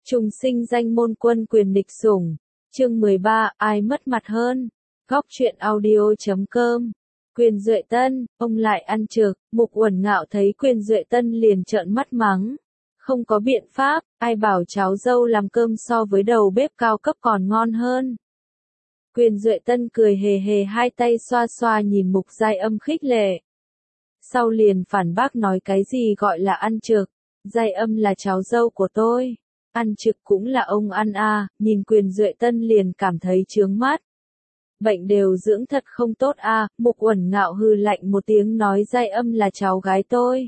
Trùng sinh danh môn quân quyền địch sủng. Chương 13, ai mất mặt hơn? Góc truyện audio.com. Quyền Duệ Tân, ông lại ăn trực. Mục Uẩn Ngạo thấy Quyền Duệ Tân liền trợn mắt mắng. Không có biện pháp, ai bảo cháu dâu làm cơm so với đầu bếp cao cấp còn ngon hơn. Quyền Duệ Tân cười hề hề, hai tay xoa xoa nhìn Mục Giai Âm khích lệ. Sau liền phản bác nói cái gì gọi là ăn trực. Giai Âm là cháu dâu của tôi. Ăn trực cũng là ông ăn à, nhìn Quyền Duệ Tân liền cảm thấy chướng mắt. Bệnh đều dưỡng thật không tốt à, Mục Uẩn Ngạo hừ lạnh một tiếng nói Giai Âm là cháu gái tôi.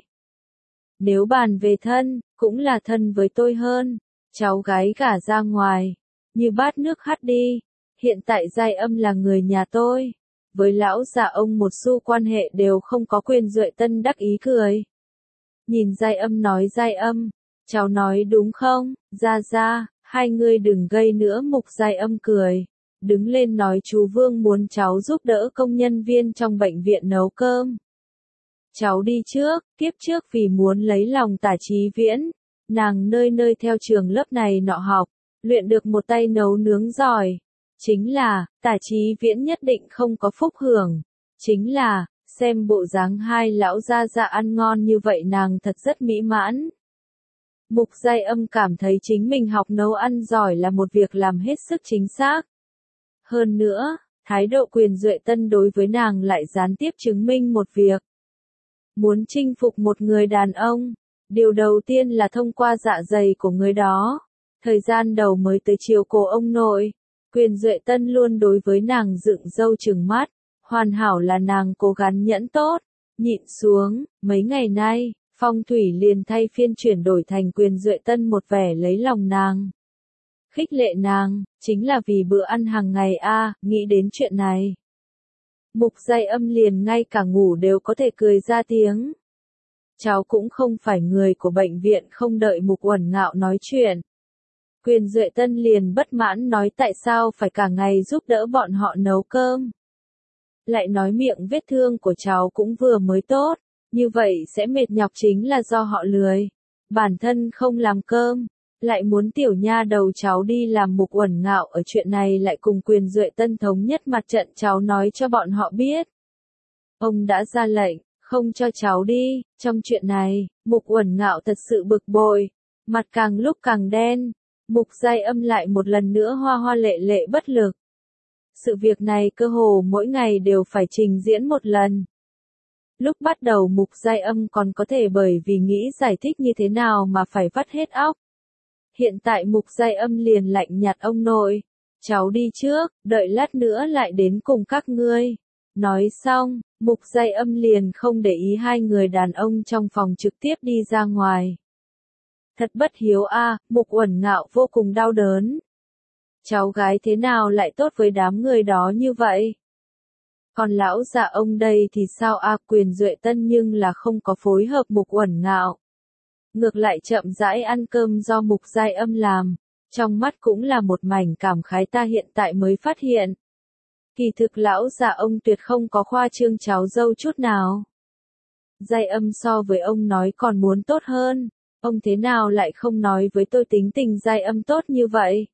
Nếu bàn về thân, cũng là thân với tôi hơn. Cháu gái gả ra ngoài, như bát nước hắt đi. Hiện tại Giai Âm là người nhà tôi. Với lão già ông một xu quan hệ đều không có. Quyền Duệ Tân đắc ý cười. Nhìn Giai Âm nói Giai Âm, cháu nói đúng không, ra, hai người đừng gây nữa. Mục Giai Âm cười, đứng lên nói chú Vương muốn cháu giúp đỡ công nhân viên trong bệnh viện nấu cơm. Cháu đi trước, tiếp trước vì muốn lấy lòng Tả Chí Viễn, nàng nơi nơi theo trường lớp này nọ học, luyện được một tay nấu nướng giỏi. Chính là, Tả Chí Viễn nhất định không có phúc hưởng. Chính là, xem bộ dáng hai lão gia dạ ăn ngon như vậy nàng thật rất mỹ mãn. Mục Giai Âm cảm thấy chính mình học nấu ăn giỏi là một việc làm hết sức chính xác. Hơn nữa, thái độ Quyền Duệ Tân đối với nàng lại gián tiếp chứng minh một việc. Muốn chinh phục một người đàn ông, điều đầu tiên là thông qua dạ dày của người đó. Thời gian đầu mới tới chiều cổ ông nội, Quyền Duệ Tân luôn đối với nàng dựng râu trừng mắt, hoàn hảo là nàng cố gắng nhẫn tốt, nhịn xuống. Mấy ngày nay, phong thủy liền thay phiên chuyển đổi thành Quyền Duệ Tân một vẻ lấy lòng nàng, khích lệ nàng, chính là vì bữa ăn hàng ngày a. Nghĩ đến chuyện này, Mục Giai Âm liền ngay cả ngủ đều có thể cười ra tiếng. Cháu cũng không phải người của bệnh viện. Không đợi Mục Uẩn Ngạo nói chuyện, Quyền Duệ Tân liền bất mãn nói tại sao phải cả ngày giúp đỡ bọn họ nấu cơm. Lại nói miệng vết thương của cháu cũng vừa mới tốt, như vậy sẽ mệt nhọc chính là do họ lười. Bản thân không làm cơm, lại muốn tiểu nha đầu cháu đi làm. Mục Uẩn Ngạo ở chuyện này lại cùng Quyền Duệ Tân thống nhất mặt trận, cháu nói cho bọn họ biết. Ông đã ra lệnh, không cho cháu đi. Trong chuyện này, Mục Uẩn Ngạo thật sự bực bội, mặt càng lúc càng đen. Mục Giai Âm lại một lần nữa hoa hoa lệ lệ bất lực. Sự việc này cơ hồ mỗi ngày đều phải trình diễn một lần. Lúc bắt đầu Mục Giai Âm còn có thể bởi vì nghĩ giải thích như thế nào mà phải vắt hết óc. Hiện tại Mục Giai Âm liền lạnh nhạt ông nội. Cháu đi trước, đợi lát nữa lại đến cùng các ngươi. Nói xong, Mục Giai Âm liền không để ý hai người đàn ông trong phòng trực tiếp đi ra ngoài. Thật bất hiếu a. Mục Uẩn Ngạo vô cùng đau đớn. Cháu gái thế nào lại tốt với đám người đó như vậy? Còn lão già ông đây thì sao a? Quyền Duệ Tân nhưng là không có phối hợp Mục Uẩn Ngạo. Ngược lại chậm rãi ăn cơm do Mục Giai Âm làm. Trong mắt cũng là một mảnh cảm khái, ta hiện tại mới phát hiện. Kỳ thực lão già ông tuyệt không có khoa trương cháu dâu chút nào. Giai Âm so với ông nói còn muốn tốt hơn. Ông thế nào lại không nói với tôi tính tình Giai Âm tốt như vậy?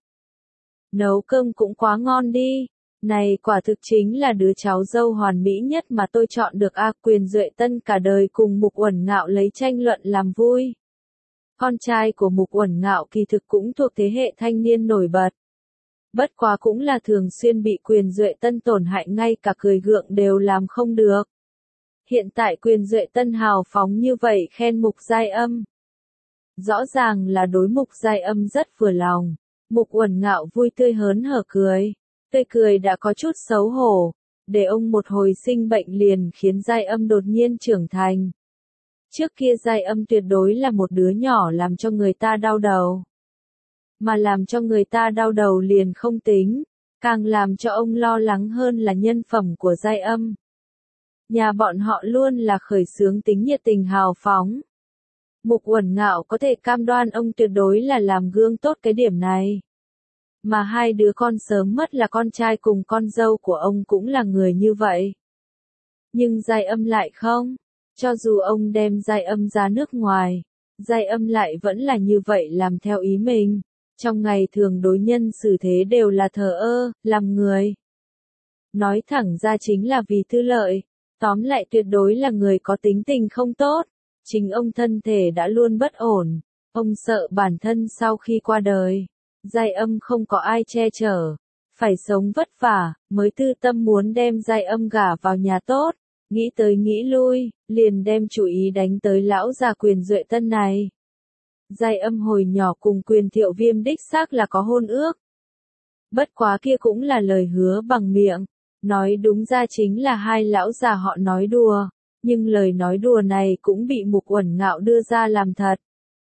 Nấu cơm cũng quá ngon đi. Này quả thực chính là đứa cháu dâu hoàn mỹ nhất mà tôi chọn được a. Quyền Duệ Tân cả đời cùng Mục Uẩn Ngạo lấy tranh luận làm vui. Con trai của Mục Uẩn Ngạo kỳ thực cũng thuộc thế hệ thanh niên nổi bật. Bất quá cũng là thường xuyên bị Quyền Duệ Tân tổn hại, ngay cả cười gượng đều làm không được. Hiện tại Quyền Duệ Tân hào phóng như vậy khen Mục Giai Âm, rõ ràng là đối Mục Giai Âm rất vừa lòng. Mục Uẩn Ngạo vui tươi hớn hở cười. Tươi cười đã có chút xấu hổ. Để ông một hồi sinh bệnh liền khiến Giai Âm đột nhiên trưởng thành. Trước kia Giai Âm tuyệt đối là một đứa nhỏ làm cho người ta đau đầu. Mà làm cho người ta đau đầu liền không tính. Càng làm cho ông lo lắng hơn là nhân phẩm của Giai Âm. Nhà bọn họ luôn là khởi xướng tính nhiệt tình hào phóng. Mục Uẩn Ngạo có thể cam đoan ông tuyệt đối là làm gương tốt cái điểm này. Mà hai đứa con sớm mất là con trai cùng con dâu của ông cũng là người như vậy. Nhưng Giai Âm lại không. Cho dù ông đem Giai Âm ra nước ngoài, Giai Âm lại vẫn là như vậy làm theo ý mình. trong ngày thường đối nhân xử thế đều là thờ ơ, làm người. Nói thẳng ra chính là vì tư lợi, tóm lại tuyệt đối là người có tính tình không tốt. Chính ông thân thể đã luôn bất ổn, ông sợ bản thân sau khi qua đời, Giai Âm không có ai che chở, phải sống vất vả, mới tư tâm muốn đem Giai Âm gả vào nhà tốt, nghĩ tới nghĩ lui, liền đem chủ ý đánh tới lão già Quyền Duệ Tân này. Giai Âm hồi nhỏ cùng Quyền Thiệu Viêm đích xác là có hôn ước. Bất quá kia cũng là lời hứa bằng miệng, nói đúng ra chính là hai lão già họ nói đùa, nhưng lời nói đùa này cũng bị Mục Uẩn Ngạo đưa ra làm thật.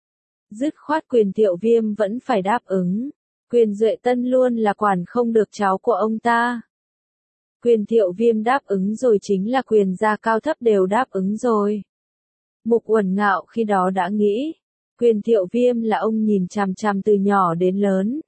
Dứt khoát Quyền Thiệu Viêm vẫn phải đáp ứng, Quyền Duệ Tân luôn là quản không được cháu của ông ta. Quyền Thiệu Viêm đáp ứng rồi chính là Quyền gia cao thấp đều đáp ứng rồi. Mục Uẩn Ngạo khi đó đã nghĩ, Quyền Thiệu Viêm là ông nhìn chằm chằm từ nhỏ đến lớn.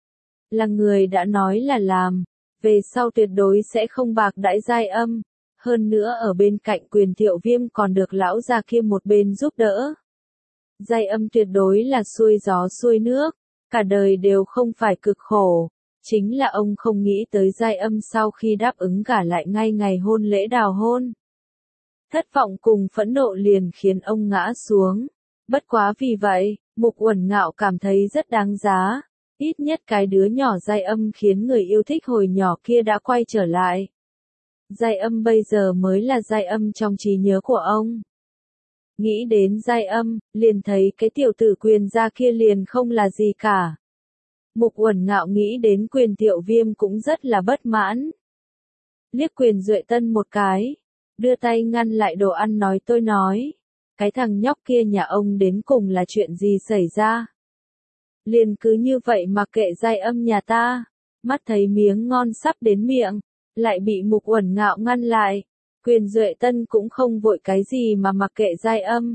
Là người đã nói là làm, về sau tuyệt đối sẽ không bạc đãi Giai Âm, hơn nữa ở bên cạnh Quyền Thiệu Viêm còn được lão già kia một bên giúp đỡ. Giai Âm tuyệt đối là xuôi gió xuôi nước, cả đời đều không phải cực khổ, chính là ông không nghĩ tới Giai Âm sau khi đáp ứng gả lại ngay ngày hôn lễ đào hôn. Thất vọng cùng phẫn nộ liền khiến ông ngã xuống, bất quá vì vậy, Mục Uẩn Ngạo cảm thấy rất đáng giá. Ít nhất cái đứa nhỏ Giai Âm khiến người yêu thích hồi nhỏ kia đã quay trở lại. Giai Âm bây giờ mới là Giai Âm trong trí nhớ của ông. Nghĩ đến Giai Âm, liền thấy cái tiểu tử Quyền gia kia liền không là gì cả. Mục Uẩn Ngạo nghĩ đến Quyền Thiệu Viêm cũng rất là bất mãn. Liếc Quyền Duệ Tân một cái, đưa tay ngăn lại đồ ăn nói, cái thằng nhóc kia nhà ông đến cùng là chuyện gì xảy ra? Liền cứ như vậy mà kệ Giai Âm nhà ta, mắt thấy miếng ngon sắp đến miệng, lại bị Mục Uẩn Ngạo ngăn lại. Quyền Duệ Tân cũng không vội cái gì mà mặc kệ Giai Âm.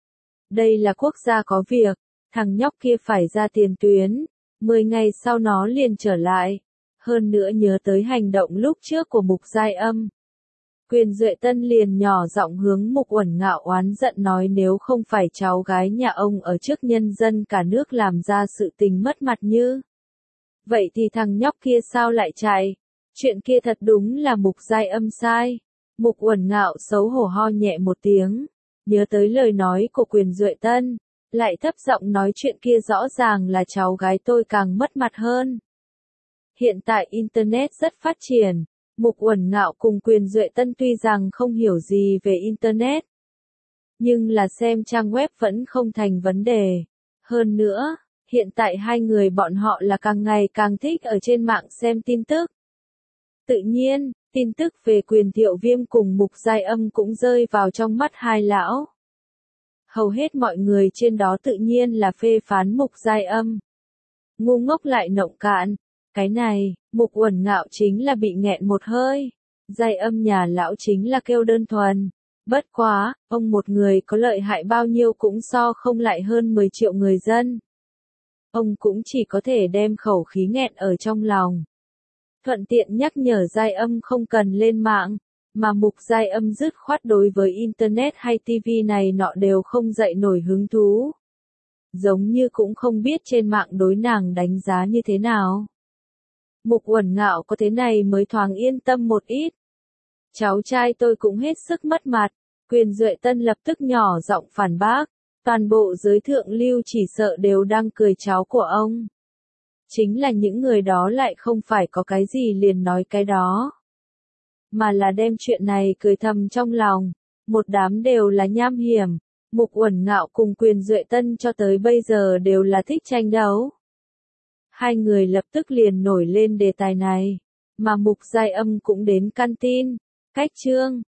Đây là quốc gia có việc, thằng nhóc kia phải ra tiền tuyến, 10 ngày sau nó liền trở lại, hơn nữa nhớ tới hành động lúc trước của Mục Giai Âm. Quyền Duệ Tân liền nhỏ giọng hướng Mục Uẩn Ngạo oán giận nói nếu không phải cháu gái nhà ông ở trước nhân dân cả nước làm ra sự tình mất mặt như vậy thì thằng nhóc kia sao lại chạy? Chuyện kia thật đúng là Mục Giai Âm sai. Mục Uẩn Ngạo xấu hổ ho nhẹ một tiếng, nhớ tới lời nói của Quyền Duệ Tân, lại thấp giọng nói chuyện kia rõ ràng là cháu gái tôi càng mất mặt hơn. Hiện tại Internet rất phát triển, Mục Uẩn Ngạo cùng Quyền Duệ Tân tuy rằng không hiểu gì về Internet, nhưng là xem trang web vẫn không thành vấn đề. Hơn nữa, hiện tại hai người bọn họ là càng ngày càng thích ở trên mạng xem tin tức. Tự nhiên, tin tức về Quyền Thiệu Viêm cùng Mục Giai Âm cũng rơi vào trong mắt hai lão. Hầu hết mọi người trên đó tự nhiên là phê phán Mục Giai Âm. Ngu ngốc lại nộng cạn. Cái này, Mục Uẩn Ngạo chính là bị nghẹn một hơi. Giai Âm nhà lão chính là kêu đơn thuần. Bất quá, ông một người có lợi hại bao nhiêu cũng so không lại hơn 10 triệu người dân. Ông cũng chỉ có thể đem khẩu khí nghẹn ở trong lòng. Thuận tiện nhắc nhở Giai Âm không cần lên mạng, mà Mục Giai Âm dứt khoát đối với Internet hay TV này nọ đều không dậy nổi hứng thú. Giống như cũng không biết trên mạng đối nàng đánh giá như thế nào. Mục Uẩn Ngạo có thế này mới thoáng yên tâm một ít. Cháu trai tôi cũng hết sức mất mặt, Quyền Duệ Tân lập tức nhỏ giọng phản bác, toàn bộ giới thượng lưu chỉ sợ đều đang cười cháu của ông. Chính là những người đó lại không phải có cái gì liền nói cái đó, mà là đem chuyện này cười thầm trong lòng, một đám đều là nham hiểm. Mục Uẩn Ngạo cùng Quyền Duệ Tân cho tới bây giờ đều là thích tranh đấu. Hai người lập tức liền nổi lên đề tài này, mà Mục Giai Âm cũng đến căn tin, cách chương.